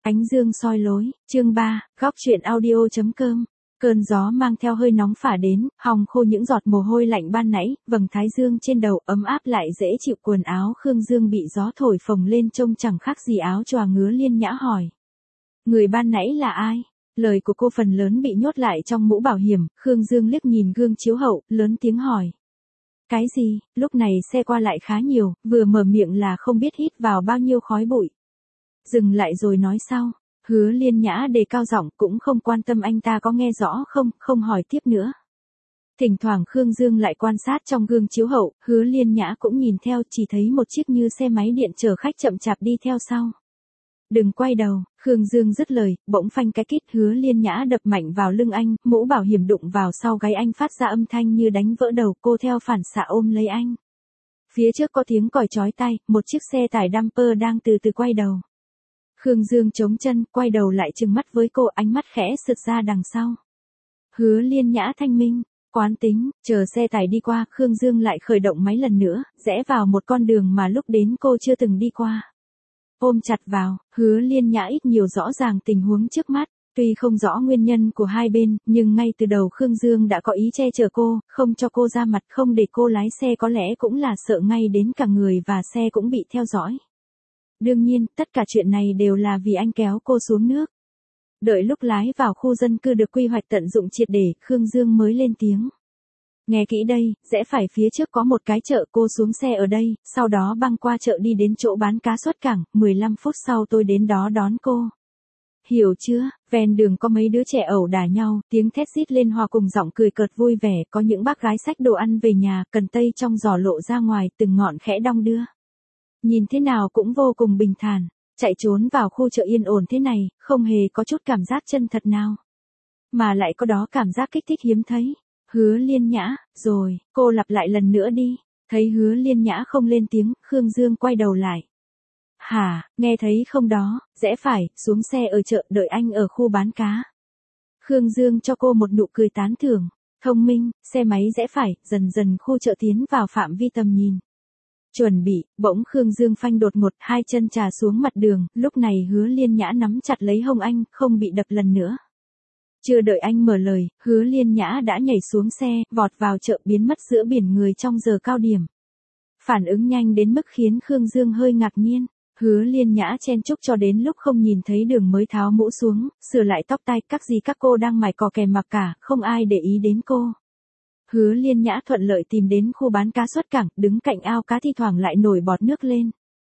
Ánh dương soi lối, chương 3, góc truyện audio.com. Cơn gió mang theo hơi nóng phả đến, hòng khô những giọt mồ hôi lạnh ban nãy, vầng thái dương trên đầu ấm áp lại dễ chịu. Quần áo Khương Dương bị gió thổi phồng lên trông chẳng khác gì áo choàng ngứa. Liên Nhã hỏi: người ban nãy là ai? Lời của cô phần lớn bị nhốt lại trong mũ bảo hiểm. Khương Dương liếc nhìn gương chiếu hậu, lớn tiếng hỏi: cái gì? Lúc này xe qua lại khá nhiều, vừa mở miệng là không biết hít vào bao nhiêu khói bụi. Dừng lại rồi nói sau. Hứa Liên Nhã đề cao giọng, cũng không quan tâm anh ta có nghe rõ không, không hỏi tiếp nữa. Thỉnh thoảng Khương Dương lại quan sát trong gương chiếu hậu, Hứa Liên Nhã cũng nhìn theo, chỉ thấy một chiếc như xe máy điện chở khách chậm chạp đi theo sau. Đừng quay đầu, Khương Dương dứt lời, bỗng phanh cái kít. Hứa Liên Nhã đập mạnh vào lưng anh, mũ bảo hiểm đụng vào sau gáy anh phát ra âm thanh như đánh vỡ đầu. Cô theo phản xạ ôm lấy anh. Phía trước có tiếng còi chói tai, một chiếc xe tải dumper đang từ từ quay đầu. Khương Dương chống chân, quay đầu lại trừng mắt với cô, ánh mắt khẽ sượt ra đằng sau. Hứa Liên Nhã thanh minh, quán tính, chờ xe tải đi qua, Khương Dương lại khởi động máy lần nữa, rẽ vào một con đường mà lúc đến cô chưa từng đi qua. Ôm chặt vào, Hứa Liên Nhã ít nhiều rõ ràng tình huống trước mắt, tuy không rõ nguyên nhân của hai bên, nhưng ngay từ đầu Khương Dương đã có ý che chở cô, không cho cô ra mặt, không để cô lái xe, có lẽ cũng là sợ ngay đến cả người và xe cũng bị theo dõi. Đương nhiên, tất cả chuyện này đều là vì anh kéo cô xuống nước. Đợi lúc lái vào khu dân cư được quy hoạch tận dụng triệt để, Khương Dương mới lên tiếng. Nghe kỹ đây, rẽ phải phía trước có một cái chợ, cô xuống xe ở đây, sau đó băng qua chợ đi đến chỗ bán cá xuất cảng, 15 phút sau tôi đến đó đón cô. Hiểu chưa? Ven đường có mấy đứa trẻ ẩu đả nhau, tiếng thét rít lên hòa cùng giọng cười cợt vui vẻ, có những bác gái xách đồ ăn về nhà, cần tây trong giỏ lộ ra ngoài, từng ngọn khẽ đong đưa. Nhìn thế nào cũng vô cùng bình thản, chạy trốn vào khu chợ yên ổn thế này, không hề có chút cảm giác chân thật nào. Mà lại có đó cảm giác kích thích hiếm thấy. Hứa Liên Nhã, rồi, cô lặp lại lần nữa đi. Thấy Hứa Liên Nhã không lên tiếng, Khương Dương quay đầu lại. Hả, nghe thấy không đó, rẽ phải, xuống xe ở chợ, đợi anh ở khu bán cá. Khương Dương cho cô một nụ cười tán thưởng. Thông minh, xe máy rẽ phải, dần dần khu chợ tiến vào phạm vi tầm nhìn. Chuẩn bị, bỗng Khương Dương phanh đột ngột, hai chân trà xuống mặt đường, lúc này Hứa Liên Nhã nắm chặt lấy hông anh, không bị đập lần nữa. Chưa đợi anh mở lời, Hứa Liên Nhã đã nhảy xuống xe, vọt vào chợ, biến mất giữa biển người trong giờ cao điểm. Phản ứng nhanh đến mức khiến Khương Dương hơi ngạc nhiên. Hứa Liên Nhã chen chúc cho đến lúc không nhìn thấy đường mới tháo mũ xuống, sửa lại tóc tai, các gì các cô đang mải cò kè mặc cả, không ai để ý đến cô. Hứa Liên Nhã thuận lợi tìm đến khu bán cá xuất cảng, đứng cạnh ao cá thi thoảng lại nổi bọt nước lên.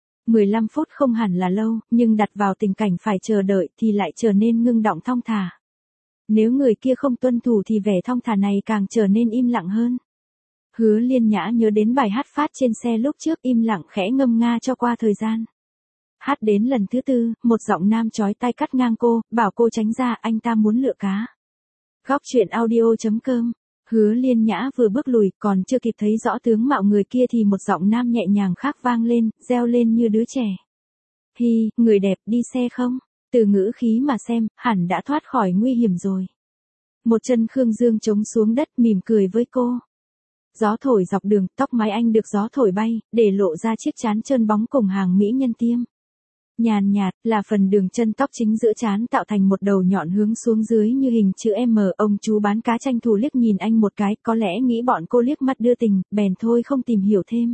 15 phút không hẳn là lâu, nhưng đặt vào tình cảnh phải chờ đợi thì lại trở nên ngưng đọng thong thả. Nếu người kia không tuân thủ thì vẻ thong thả này càng trở nên im lặng hơn. Hứa Liên Nhã nhớ đến bài hát phát trên xe lúc trước, im lặng khẽ ngâm nga cho qua thời gian. Hát đến lần thứ tư, một giọng nam chói tai cắt ngang cô, bảo cô tránh ra, anh ta muốn lựa cá. Góc truyện audio.com. Hứa Liên Nhã vừa bước lùi, còn chưa kịp thấy rõ tướng mạo người kia thì một giọng nam nhẹ nhàng khác vang lên, reo lên như đứa trẻ. Hi, người đẹp, đi xe không? Từ ngữ khí mà xem, hẳn đã thoát khỏi nguy hiểm rồi. Một chân Khương Dương chống xuống đất, mỉm cười với cô. Gió thổi dọc đường, tóc mái anh được gió thổi bay, để lộ ra chiếc trán trơn bóng cùng hàng mỹ nhân tiêm. Nhàn nhạt, là phần đường chân tóc chính giữa trán tạo thành một đầu nhọn hướng xuống dưới như hình chữ M. Ông chú bán cá tranh thủ liếc nhìn anh một cái, có lẽ nghĩ bọn cô liếc mắt đưa tình, bèn thôi không tìm hiểu thêm.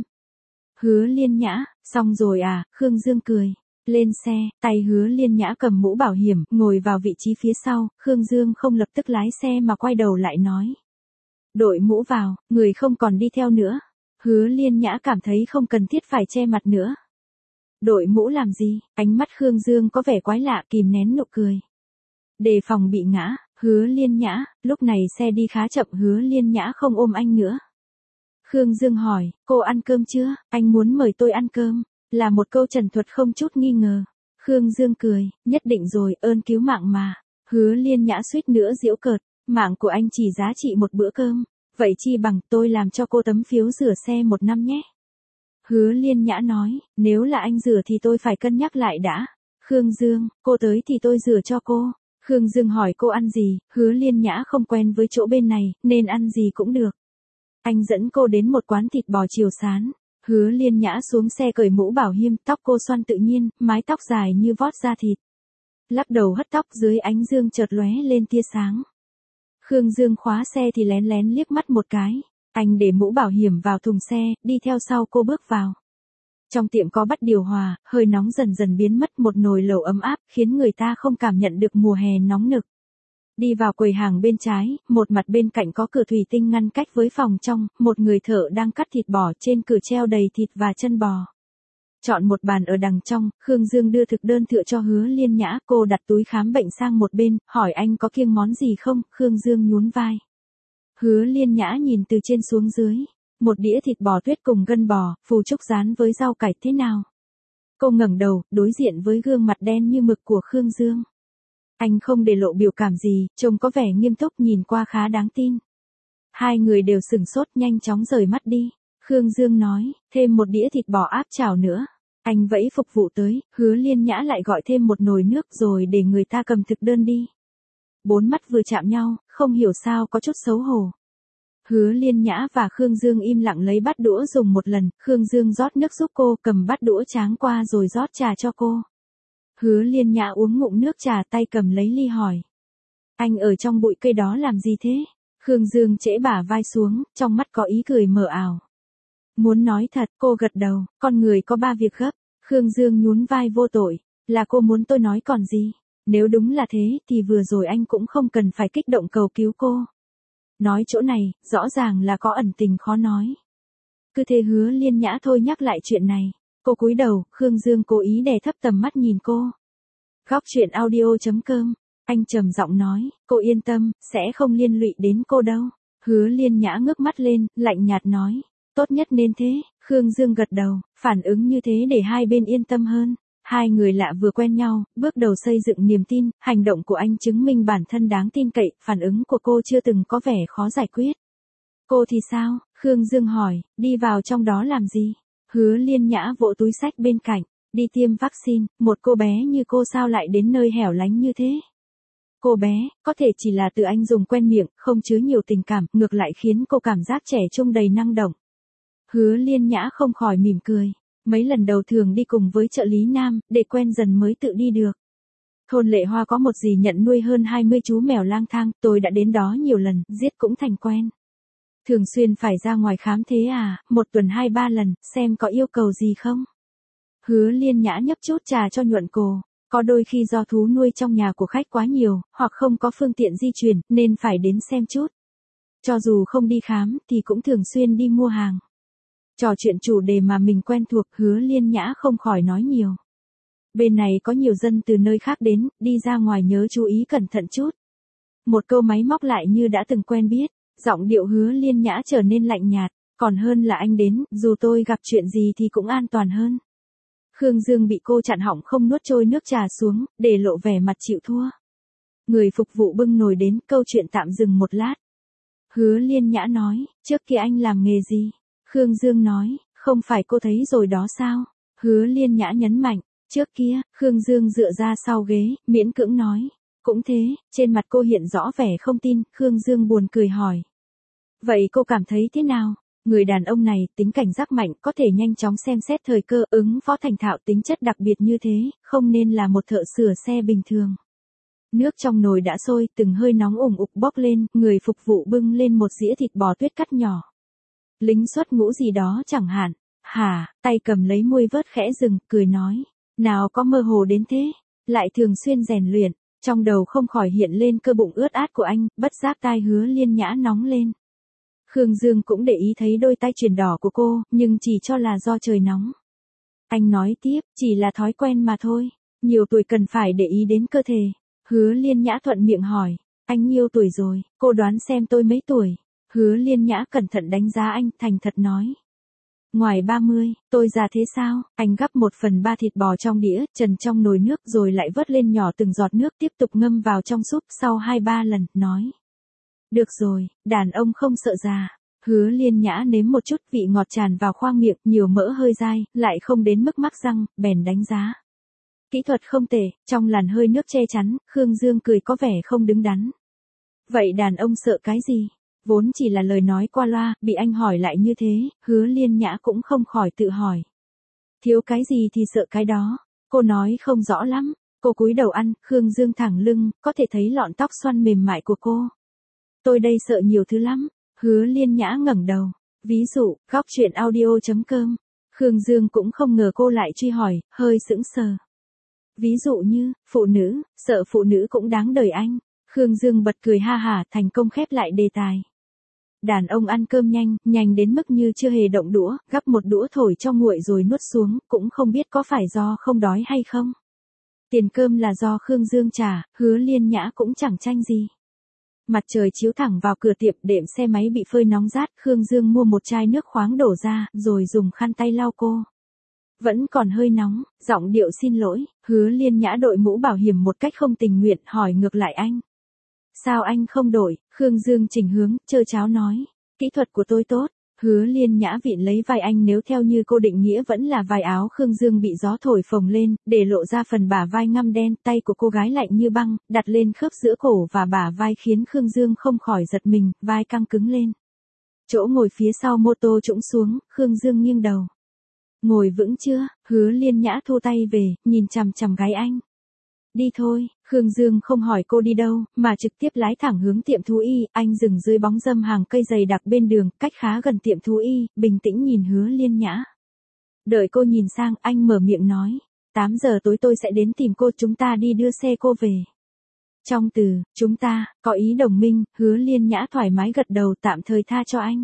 Hứa Liên Nhã, xong rồi à? Khương Dương cười. Lên xe, tay Hứa Liên Nhã cầm mũ bảo hiểm, ngồi vào vị trí phía sau, Khương Dương không lập tức lái xe mà quay đầu lại nói. Đội mũ vào, người không còn đi theo nữa. Hứa Liên Nhã cảm thấy không cần thiết phải che mặt nữa. Đội mũ làm gì? Ánh mắt Khương Dương có vẻ quái lạ, kìm nén nụ cười. Đề phòng bị ngã. Hứa Liên Nhã, lúc này xe đi khá chậm, Hứa Liên Nhã không ôm anh nữa. Khương Dương hỏi, cô ăn cơm chưa? Anh muốn mời tôi ăn cơm. Là một câu trần thuật không chút nghi ngờ. Khương Dương cười, nhất định rồi, ơn cứu mạng mà. Hứa Liên Nhã suýt nữa giễu cợt, mạng của anh chỉ giá trị một bữa cơm. Vậy chi bằng tôi làm cho cô tấm phiếu rửa xe 1 năm nhé. Hứa Liên Nhã nói, nếu là anh rửa thì tôi phải cân nhắc lại đã. Khương Dương, cô tới thì tôi rửa cho cô. Khương Dương hỏi cô ăn gì, Hứa Liên Nhã không quen với chỗ bên này, nên ăn gì cũng được. Anh dẫn cô đến một quán thịt bò chiều sán. Hứa Liên Nhã xuống xe cởi mũ bảo hiểm, tóc cô xoăn tự nhiên, mái tóc dài như vót da thịt. Lắc đầu hất tóc, dưới ánh dương chợt lóe lên tia sáng. Khương Dương khóa xe thì lén lén liếc mắt một cái. Anh để mũ bảo hiểm vào thùng xe, đi theo sau cô bước vào. Trong tiệm có bắt điều hòa, hơi nóng dần dần biến mất, một nồi lẩu ấm áp, khiến người ta không cảm nhận được mùa hè nóng nực. Đi vào quầy hàng bên trái, một mặt bên cạnh có cửa thủy tinh ngăn cách với phòng trong, một người thợ đang cắt thịt bò, trên cửa treo đầy thịt và chân bò. Chọn một bàn ở đằng trong, Khương Dương đưa thực đơn thựa cho Hứa Liên Nhã, cô đặt túi khám bệnh sang một bên, hỏi anh có kiêng món gì không, Khương Dương nhún vai. Hứa Liên Nhã nhìn từ trên xuống dưới, một đĩa thịt bò tuyết cùng gân bò, phù trúc rán với rau cải thế nào? Cô ngẩng đầu, đối diện với gương mặt đen như mực của Khương Dương. Anh không để lộ biểu cảm gì, trông có vẻ nghiêm túc, nhìn qua khá đáng tin. Hai người đều sửng sốt, nhanh chóng rời mắt đi. Khương Dương nói, thêm một đĩa thịt bò áp chảo nữa. Anh vẫy phục vụ tới, Hứa Liên Nhã lại gọi thêm một nồi nước rồi để người ta cầm thực đơn đi. Bốn mắt vừa chạm nhau, không hiểu sao có chút xấu hổ. Hứa Liên Nhã và Khương Dương im lặng lấy bát đũa dùng một lần, Khương Dương rót nước giúp cô, cầm bát đũa tráng qua rồi rót trà cho cô. Hứa Liên Nhã uống ngụm nước trà, tay cầm lấy ly hỏi. Anh ở trong bụi cây đó làm gì thế? Khương Dương trễ bả vai xuống, trong mắt có ý cười mờ ảo. Muốn nói thật, cô gật đầu, con người có ba việc gấp. Khương Dương nhún vai vô tội, là cô muốn tôi nói còn gì? Nếu đúng là thế thì vừa rồi anh cũng không cần phải kích động cầu cứu cô. Nói chỗ này, rõ ràng là có ẩn tình khó nói. Cứ thế Hứa Liên Nhã thôi nhắc lại chuyện này. Cô cúi đầu, Khương Dương cố ý đè thấp tầm mắt nhìn cô. Góc chuyện audio.com, anh trầm giọng nói, cô yên tâm, sẽ không liên lụy đến cô đâu. Hứa Liên Nhã ngước mắt lên, lạnh nhạt nói, tốt nhất nên thế. Khương Dương gật đầu, phản ứng như thế để hai bên yên tâm hơn. Hai người lạ vừa quen nhau, bước đầu xây dựng niềm tin, hành động của anh chứng minh bản thân đáng tin cậy, phản ứng của cô chưa từng có vẻ khó giải quyết. Cô thì sao? Khương Dương hỏi, đi vào trong đó làm gì? Hứa Liên Nhã vỗ túi xách bên cạnh, đi tiêm vaccine, một cô bé như cô sao lại đến nơi hẻo lánh như thế? Cô bé, có thể chỉ là từ anh dùng quen miệng, không chứa nhiều tình cảm, ngược lại khiến cô cảm giác trẻ trung đầy năng động. Hứa Liên Nhã không khỏi mỉm cười. Mấy lần đầu thường đi cùng với trợ lý nam, để quen dần mới tự đi được. Thôn Lệ Hoa có một dì nhận nuôi hơn 20 chú mèo lang thang, tôi đã đến đó nhiều lần, giết cũng thành quen. Thường xuyên phải ra ngoài khám thế à, một tuần 2-3 lần, xem có yêu cầu gì không? Hứa Liên Nhã nhấp chút trà cho nhuận cổ, có đôi khi do thú nuôi trong nhà của khách quá nhiều, hoặc không có phương tiện di chuyển, nên phải đến xem chút. Cho dù không đi khám, thì cũng thường xuyên đi mua hàng. Trò chuyện chủ đề mà mình quen thuộc, Hứa Liên Nhã không khỏi nói nhiều. Bên này có nhiều dân từ nơi khác đến, đi ra ngoài nhớ chú ý cẩn thận chút. Một câu máy móc lại như đã từng quen biết, giọng điệu Hứa Liên Nhã trở nên lạnh nhạt, còn hơn là anh đến, dù tôi gặp chuyện gì thì cũng an toàn hơn. Khương Dương bị cô chặn họng không nuốt trôi nước trà xuống, để lộ vẻ mặt chịu thua. Người phục vụ bưng nồi đến, câu chuyện tạm dừng một lát. Hứa Liên Nhã nói, trước kia anh làm nghề gì? Khương Dương nói, không phải cô thấy rồi đó sao? Hứa Liên Nhã nhấn mạnh, trước kia, Khương Dương dựa ra sau ghế, miễn cưỡng nói. Cũng thế, trên mặt cô hiện rõ vẻ không tin, Khương Dương buồn cười hỏi. Vậy cô cảm thấy thế nào? Người đàn ông này, tính cảnh giác mạnh, có thể nhanh chóng xem xét thời cơ, ứng phó thành thạo, tính chất đặc biệt như thế, không nên là một thợ sửa xe bình thường. Nước trong nồi đã sôi, từng hơi nóng ủng ục bốc lên, người phục vụ bưng lên một dĩa thịt bò tuyết cắt nhỏ. Lính xuất ngũ gì đó chẳng hạn. Hả, tay cầm lấy muôi vớt khẽ dừng, cười nói. Nào có mơ hồ đến thế, lại thường xuyên rèn luyện. Trong đầu không khỏi hiện lên cơ bụng ướt át của anh, bất giác tai Hứa Liên Nhã nóng lên. Khương Dương cũng để ý thấy đôi tay chuyển đỏ của cô, nhưng chỉ cho là do trời nóng. Anh nói tiếp, chỉ là thói quen mà thôi. Nhiều tuổi cần phải để ý đến cơ thể. Hứa Liên Nhã thuận miệng hỏi. Anh nhiêu tuổi rồi, cô đoán xem tôi mấy tuổi. Hứa Liên Nhã cẩn thận đánh giá anh, thành thật nói. Ngoài 30, tôi già thế sao? Anh gắp 1/3 thịt bò trong đĩa, trần trong nồi nước rồi lại vớt lên nhỏ từng giọt nước, tiếp tục ngâm vào trong súp, sau 2-3 lần, nói. Được rồi, đàn ông không sợ già. Hứa Liên Nhã nếm một chút, vị ngọt tràn vào khoang miệng, nhiều mỡ hơi dai, lại không đến mức mắc răng, bèn đánh giá. Kỹ thuật không tệ, trong làn hơi nước che chắn, Khương Dương cười có vẻ không đứng đắn. Vậy đàn ông sợ cái gì? Vốn chỉ là lời nói qua loa, bị anh hỏi lại như thế, Hứa Liên Nhã cũng không khỏi tự hỏi. Thiếu cái gì thì sợ cái đó. Cô nói không rõ lắm, Cô cúi đầu ăn, Khương Dương thẳng lưng, có thể thấy lọn tóc xoăn mềm mại của cô. Tôi đây sợ nhiều thứ lắm. Hứa Liên Nhã ngẩng đầu. Ví dụ, góc chuyện audio.com. Khương Dương cũng không ngờ cô lại truy hỏi, hơi sững sờ. Ví dụ như, phụ nữ, sợ phụ nữ cũng đáng đời anh. Khương Dương bật cười ha hả, thành công khép lại đề tài. Đàn ông ăn cơm nhanh, nhanh đến mức như chưa hề động đũa, gắp một đũa thổi cho nguội rồi nuốt xuống, cũng không biết có phải do không đói hay không. Tiền cơm là do Khương Dương trả, Hứa Liên Nhã cũng chẳng tranh gì. Mặt trời chiếu thẳng vào cửa tiệm, đệm xe máy bị phơi nóng rát, Khương Dương mua một chai nước khoáng đổ ra, rồi dùng khăn tay lau cô. Vẫn còn hơi nóng, giọng điệu xin lỗi, Hứa Liên Nhã đội mũ bảo hiểm một cách không tình nguyện, hỏi ngược lại anh. Sao anh không đổi? Khương Dương chỉnh hướng, trơ cháo nói. Kỹ thuật của tôi tốt. Hứa Liên Nhã vịn lấy vai anh, nếu theo như cô định nghĩa vẫn là vai áo Khương Dương bị gió thổi phồng lên, để lộ ra phần bả vai ngăm đen, tay của cô gái lạnh như băng, đặt lên khớp giữa cổ và bả vai khiến Khương Dương không khỏi giật mình, vai căng cứng lên. Chỗ ngồi phía sau mô tô trũng xuống, Khương Dương nghiêng đầu. Ngồi vững chưa? Hứa Liên Nhã thu tay về, nhìn chằm chằm gái anh. Đi thôi, Khương Dương không hỏi cô đi đâu, mà trực tiếp lái thẳng hướng tiệm thú y, anh dừng dưới bóng râm hàng cây dày đặc bên đường, cách khá gần tiệm thú y, bình tĩnh nhìn Hứa Liên Nhã. Đợi cô nhìn sang, anh mở miệng nói, 8 giờ tối tôi sẽ đến tìm cô, chúng ta đi đưa xe cô về. Trong từ, chúng ta, có ý đồng minh, Hứa Liên Nhã thoải mái gật đầu, tạm thời tha cho anh.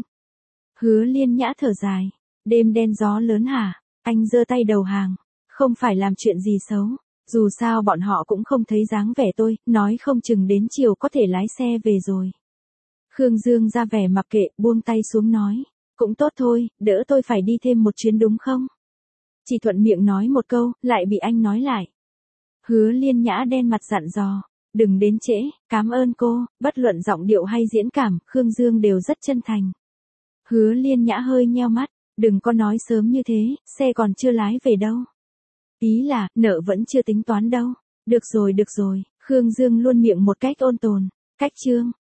Hứa Liên Nhã thở dài, đêm đen gió lớn hả? Anh giơ tay đầu hàng, không phải làm chuyện gì xấu. Dù sao bọn họ cũng không thấy dáng vẻ tôi, nói không chừng đến chiều có thể lái xe về rồi. Khương Dương ra vẻ mặc kệ, buông tay xuống nói. Cũng tốt thôi, đỡ tôi phải đi thêm một chuyến đúng không? Chỉ thuận miệng nói một câu, lại bị anh nói lại. Hứa Liên Nhã đen mặt dặn dò. Đừng đến trễ, cảm ơn cô, bất luận giọng điệu hay diễn cảm, Khương Dương đều rất chân thành. Hứa Liên Nhã hơi nheo mắt, đừng có nói sớm như thế, xe còn chưa lái về đâu. Ý là, nợ vẫn chưa tính toán đâu. Được rồi, Khương Dương luôn miệng một cách ôn tồn. Cách chương.